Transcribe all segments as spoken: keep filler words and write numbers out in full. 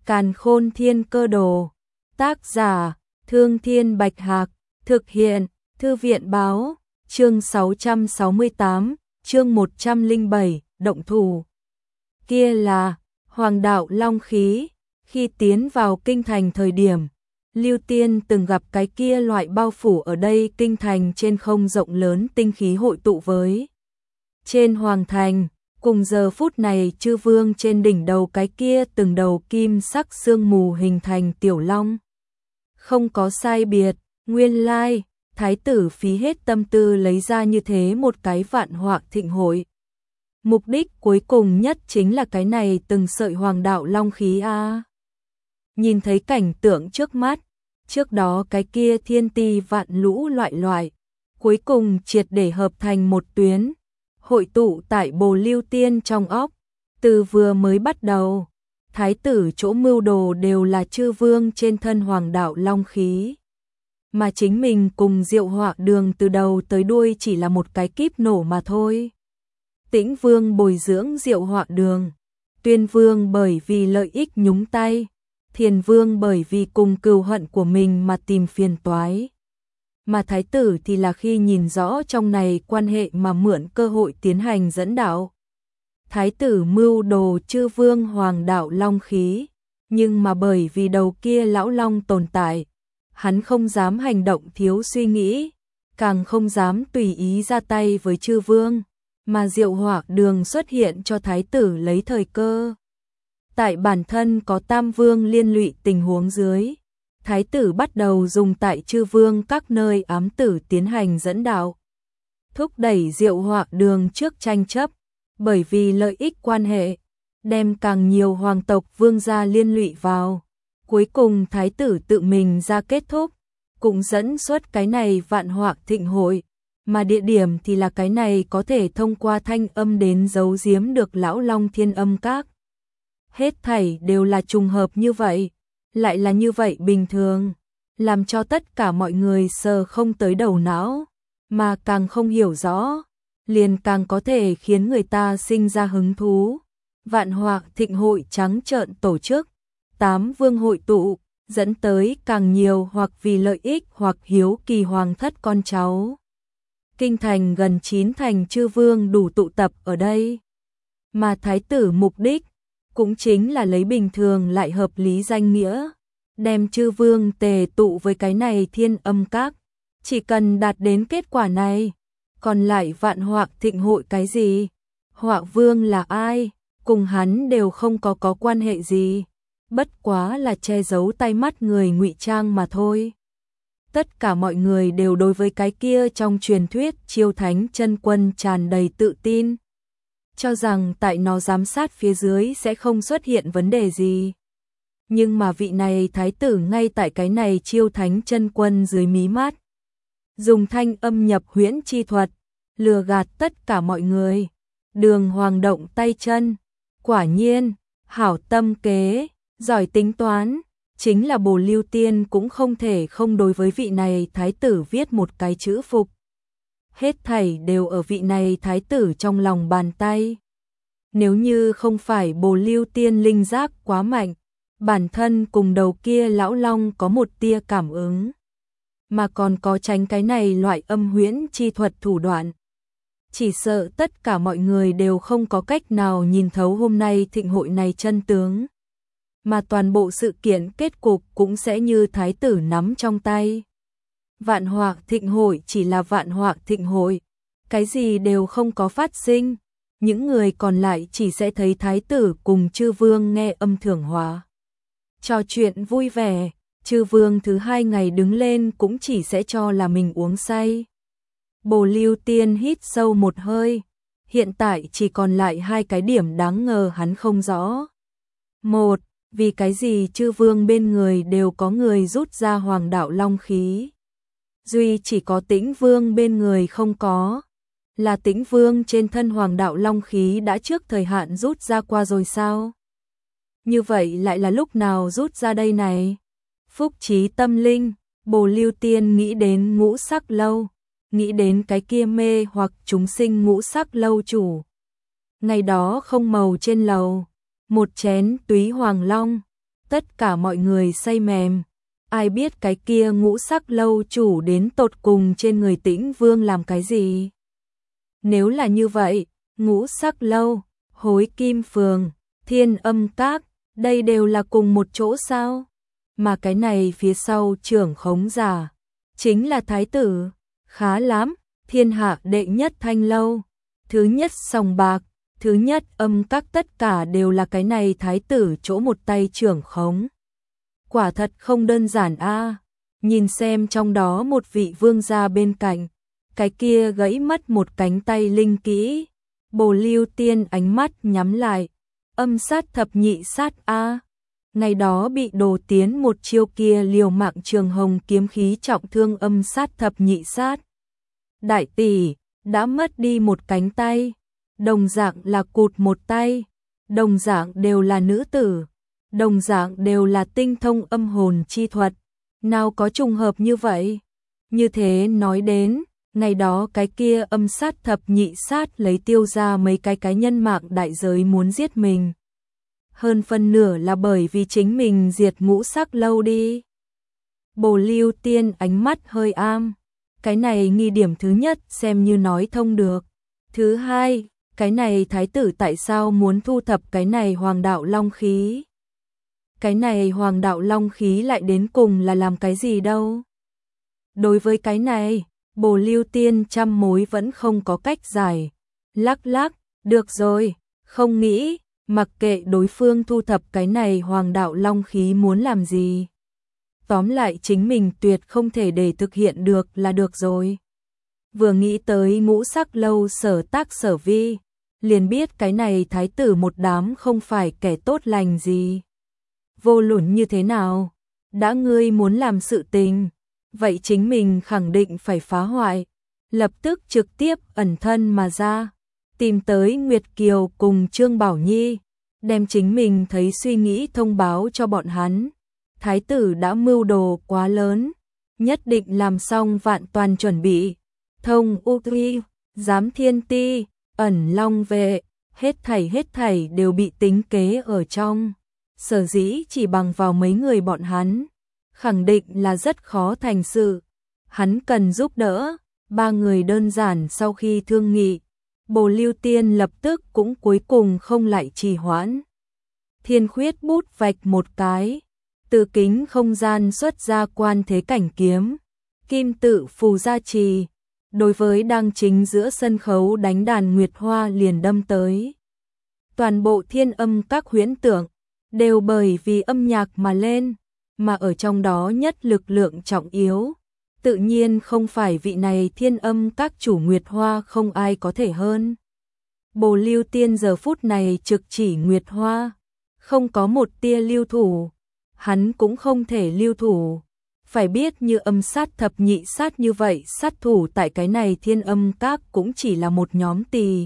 Càn Khôn Thiên Cơ Đồ. Tác giả: Thương Thiên Bạch Hạc. Thực hiện: Thư viện Báo. Chương sáu trăm sáu mươi tám, chương một trăm lẻ bảy, động thủ. Kia là Hoàng đạo long khí. Khi tiến vào kinh thành thời điểm, Lưu Tiên từng gặp cái kia loại bao phủ ở đây kinh thành trên không rộng lớn tinh khí hội tụ với trên hoàng thành, cùng giờ phút này chư vương trên đỉnh đầu cái kia từng đầu kim sắc sương mù hình thành tiểu long. Không có sai biệt, nguyên lai, thái tử phí hết tâm tư lấy ra như thế một cái vạn họa thịnh hội. Mục đích cuối cùng nhất chính là cái này từng sợi hoàng đạo long khí a. À. Nhìn thấy cảnh tượng trước mắt, trước đó cái kia thiên ti vạn lũ loại loại, cuối cùng triệt để hợp thành một tuyến, hội tụ tại Bồ Lưu Tiên trong óc. Từ vừa mới bắt đầu, thái tử chỗ mưu đồ đều là chư vương trên thân hoàng đạo long khí. Mà chính mình cùng Diệu Họa Đường từ đầu tới đuôi chỉ là một cái kíp nổ mà thôi. Tĩnh Vương bồi dưỡng Diệu Họa Đường, Tuyên Vương bởi vì lợi ích nhúng tay, Thiền Vương bởi vì cùng cừu hận của mình mà tìm phiền toái. Mà thái tử thì là khi nhìn rõ trong này quan hệ mà mượn cơ hội tiến hành dẫn đạo. Thái tử mưu đồ chư vương hoàng đạo long khí, nhưng mà bởi vì đầu kia lão long tồn tại, hắn không dám hành động thiếu suy nghĩ, càng không dám tùy ý ra tay với chư vương, mà Diệu Họa Đường xuất hiện cho thái tử lấy thời cơ. Tại bản thân có tam vương liên lụy tình huống dưới, thái tử bắt đầu dùng tại chư vương các nơi ám tử tiến hành dẫn đạo, thúc đẩy Diệu Họa Đường trước tranh chấp, bởi vì lợi ích quan hệ, đem càng nhiều hoàng tộc vương gia liên lụy vào. Cuối cùng thái tử tự mình ra kết thúc, cũng dẫn xuất cái này vạn họa thịnh hội, mà địa điểm thì là cái này có thể thông qua thanh âm đến giấu giếm được lão long thiên âm các. Hết thảy đều là trùng hợp như vậy, lại là như vậy bình thường, làm cho tất cả mọi người sờ không tới đầu não, mà càng không hiểu rõ, liền càng có thể khiến người ta sinh ra hứng thú. Vạn họa thịnh hội trắng trợn tổ chức, tám vương hội tụ, dẫn tới càng nhiều hoặc vì lợi ích hoặc hiếu kỳ hoàng thất con cháu. Kinh thành gần chín thành chư vương đủ tụ tập ở đây, mà thái tử mục đích cũng chính là lấy bình thường lại hợp lý danh nghĩa, đem chư vương tề tụ với cái này thiên âm các. Chỉ cần đạt đến kết quả này, còn lại vạn họa thịnh hội cái gì, họa vương là ai, cùng hắn đều không có có quan hệ gì, bất quá là che giấu tay mắt người ngụy trang mà thôi. Tất cả mọi người đều đối với cái kia trong truyền thuyết Chiêu Thánh chân quân tràn đầy tự tin, cho rằng tại nó giám sát phía dưới sẽ không xuất hiện vấn đề gì. Nhưng mà vị này thái tử ngay tại cái này Chiêu Thánh chân quân dưới mí mắt, dùng thanh âm nhập huyễn chi thuật, lừa gạt tất cả mọi người. Đường Hoàng động tay chân, quả nhiên, hảo tâm kế, giỏi tính toán, chính là Bồ Lưu Tiên cũng không thể không đối với vị này thái tử viết một cái chữ phục. Hết thảy đều ở vị này thái tử trong lòng bàn tay. Nếu như không phải Bồ Lưu Tiên linh giác quá mạnh, bản thân cùng đầu kia lão long có một tia cảm ứng, mà còn có tránh cái này loại âm huyễn chi thuật thủ đoạn, chỉ sợ tất cả mọi người đều không có cách nào nhìn thấu hôm nay thịnh hội này chân tướng, mà toàn bộ sự kiện kết cục cũng sẽ như thái tử nắm trong tay. Vạn họa thịnh hội chỉ là vạn họa thịnh hội, cái gì đều không có phát sinh, những người còn lại chỉ sẽ thấy thái tử cùng chư vương nghe âm thưởng hòa, trò chuyện vui vẻ. Chư vương thứ hai ngày đứng lên cũng chỉ sẽ cho là mình uống say. Bồ Lưu Tiên hít sâu một hơi, hiện tại chỉ còn lại hai cái điểm đáng ngờ hắn không rõ. Một, vì cái gì chư vương bên người đều có người rút ra hoàng đạo long khí, duy chỉ có Tĩnh Vương bên người không có, là Tĩnh Vương trên thân hoàng đạo long khí đã trước thời hạn rút ra qua rồi sao? Như vậy lại là lúc nào rút ra đây này? Phúc trí tâm linh, Bồ Lưu Tiên nghĩ đến ngũ sắc lâu, nghĩ đến cái kia mê hoặc chúng sinh ngũ sắc lâu chủ. Ngày đó không màu trên lầu, một chén túy hoàng long, tất cả mọi người say mềm. Ai biết cái kia ngũ sắc lâu chủ đến tột cùng trên người Tĩnh Vương làm cái gì? Nếu là như vậy, ngũ sắc lâu, Hối Kim Phường, Thiên Âm Các, đây đều là cùng một chỗ sao? Mà cái này phía sau trưởng khống giả, chính là thái tử, khá lắm, thiên hạ đệ nhất thanh lâu, thứ nhất sòng bạc, thứ nhất âm các, tất cả đều là cái này thái tử chỗ một tay trưởng khống. Quả thật không đơn giản a. Nhìn xem trong đó một vị vương gia bên cạnh, cái kia gãy mất một cánh tay linh kỹ, Bồ Lưu Tiên ánh mắt nhắm lại, âm sát thập nhị sát a. Ngày đó bị Đồ Tiến một chiêu kia liều mạng trường hồng kiếm khí trọng thương âm sát thập nhị sát. Đại tỷ đã mất đi một cánh tay, đồng dạng là cụt một tay, đồng dạng đều là nữ tử, đồng dạng đều là tinh thông âm hồn chi thuật, nào có trùng hợp như vậy? Như thế nói đến, ngày đó cái kia âm sát thập nhị sát lấy tiêu ra mấy cái cái nhân mạng đại giới muốn giết mình. Hơn phân nửa là bởi vì chính mình diệt ngũ sắc lâu đi. Bồ Lưu Tiên ánh mắt hơi am. Cái này nghi điểm thứ nhất xem như nói thông được. Thứ hai, cái này thái tử tại sao muốn thu thập cái này hoàng đạo long khí? Cái này hoàng đạo long khí lại đến cùng là làm cái gì đâu? Đối với cái này, Bồ Lưu Tiên trăm mối vẫn không có cách giải. Lắc lắc, được rồi, không nghĩ, mặc kệ đối phương thu thập cái này hoàng đạo long khí muốn làm gì. Tóm lại chính mình tuyệt không thể để thực hiện được là được rồi. Vừa nghĩ tới ngũ sắc lâu sở tác sở vi, liền biết cái này thái tử một đám không phải kẻ tốt lành gì. Vô luận như thế nào, đã ngươi muốn làm sự tình, vậy chính mình khẳng định phải phá hoại, lập tức trực tiếp ẩn thân mà ra, tìm tới Nguyệt Kiều cùng Trương Bảo Nhi, đem chính mình thấy suy nghĩ thông báo cho bọn hắn. Thái tử đã mưu đồ quá lớn, nhất định làm xong vạn toàn chuẩn bị, thông u tri, giám thiên ti, ẩn long vệ, hết thảy hết thảy đều bị tính kế ở trong. Sở dĩ chỉ bằng vào mấy người bọn hắn, khẳng định là rất khó thành sự. Hắn cần giúp đỡ, ba người đơn giản sau khi thương nghị, Bồ Lưu Tiên lập tức cũng cuối cùng không lại trì hoãn. Thiên khuyết bút vạch một cái, từ kính không gian xuất ra quan thế cảnh kiếm, kim tự phù gia trì, đối với đang chính giữa sân khấu đánh đàn Nguyệt Hoa liền đâm tới. Toàn bộ thiên âm các huyễn tượng, đều bởi vì âm nhạc mà lên, mà ở trong đó nhất lực lượng trọng yếu, tự nhiên không phải vị này thiên âm các chủ Nguyệt Hoa không ai có thể hơn. Bồ Lưu Tiên giờ phút này trực chỉ Nguyệt Hoa, không có một tia lưu thủ, hắn cũng không thể lưu thủ. Phải biết như âm sát thập nhị sát như vậy, sát thủ tại cái này thiên âm các cũng chỉ là một nhóm tỳ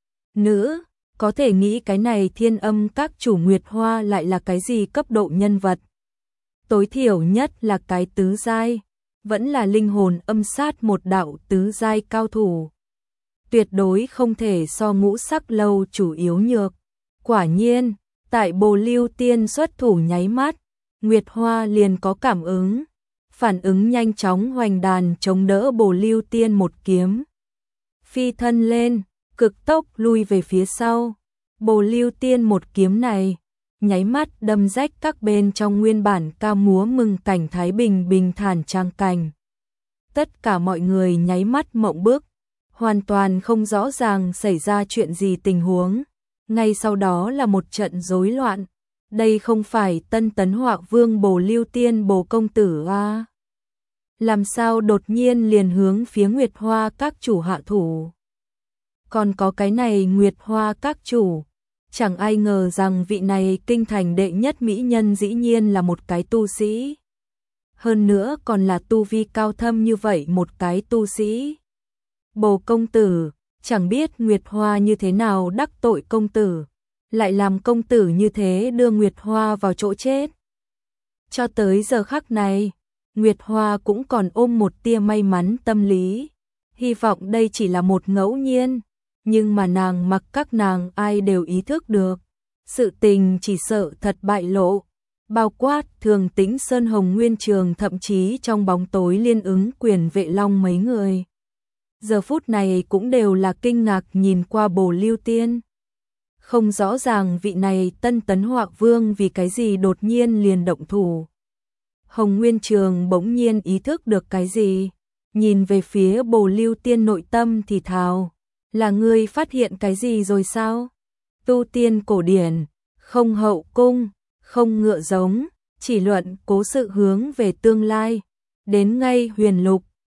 nữ, có thể nghĩ cái này thiên âm các chủ Nguyệt Hoa lại là cái gì cấp độ nhân vật. Tối thiểu nhất là cái tứ giai, vẫn là linh hồn âm sát một đạo tứ giai cao thủ. Tuyệt đối không thể so ngũ sắc lâu chủ yếu nhược. Quả nhiên, tại Bồ Lưu Tiên xuất thủ nháy mắt, Nguyệt Hoa liền có cảm ứng, phản ứng nhanh chóng hoành đàn chống đỡ Bồ Lưu Tiên một kiếm. Phi thân lên, cực tốc lui về phía sau. Bồ Lưu Tiên một kiếm này, nháy mắt đâm rách các bên trong nguyên bản ca múa mừng cảnh thái bình bình thản trang cảnh. Tất cả mọi người nháy mắt mộng bức, hoàn toàn không rõ ràng xảy ra chuyện gì tình huống. Ngay sau đó là một trận rối loạn. Đây không phải Tân Tấn Họa Vương Bồ Lưu Tiên Bồ công tử a? Làm sao đột nhiên liền hướng phía Nguyệt Hoa các chủ hạ thủ? Còn có cái này Nguyệt Hoa các chủ, chẳng ai ngờ rằng vị này kinh thành đệ nhất mỹ nhân dĩ nhiên là một cái tu sĩ. Hơn nữa còn là tu vi cao thâm như vậy một cái tu sĩ. Bồ công tử, chẳng biết Nguyệt Hoa như thế nào đắc tội công tử, lại làm công tử như thế đưa Nguyệt Hoa vào chỗ chết. Cho tới giờ khắc này, Nguyệt Hoa cũng còn ôm một tia may mắn tâm lý, hy vọng đây chỉ là một ngẫu nhiên, nhưng mà nàng mặc các nàng ai đều ý thức được, sự tình chỉ sợ thật bại lộ, bao quát Thường Tĩnh Sơn, Hồng Nguyên Trường, thậm chí trong bóng tối Liên Ứng Quyền, Vệ Long mấy người. Giờ phút này cũng đều là kinh ngạc nhìn qua Bồ Lưu Tiên. Không rõ ràng vị này Tân Tấn Họa Vương vì cái gì đột nhiên liền động thủ. Hồng Nguyên Trường bỗng nhiên ý thức được cái gì, nhìn về phía Bồ Lưu Tiên, nội tâm thì thào, là ngươi phát hiện cái gì rồi sao? Tu tiên cổ điển, không hậu cung, không ngựa giống, chỉ luận cố sự hướng về tương lai, đến ngay huyền lục,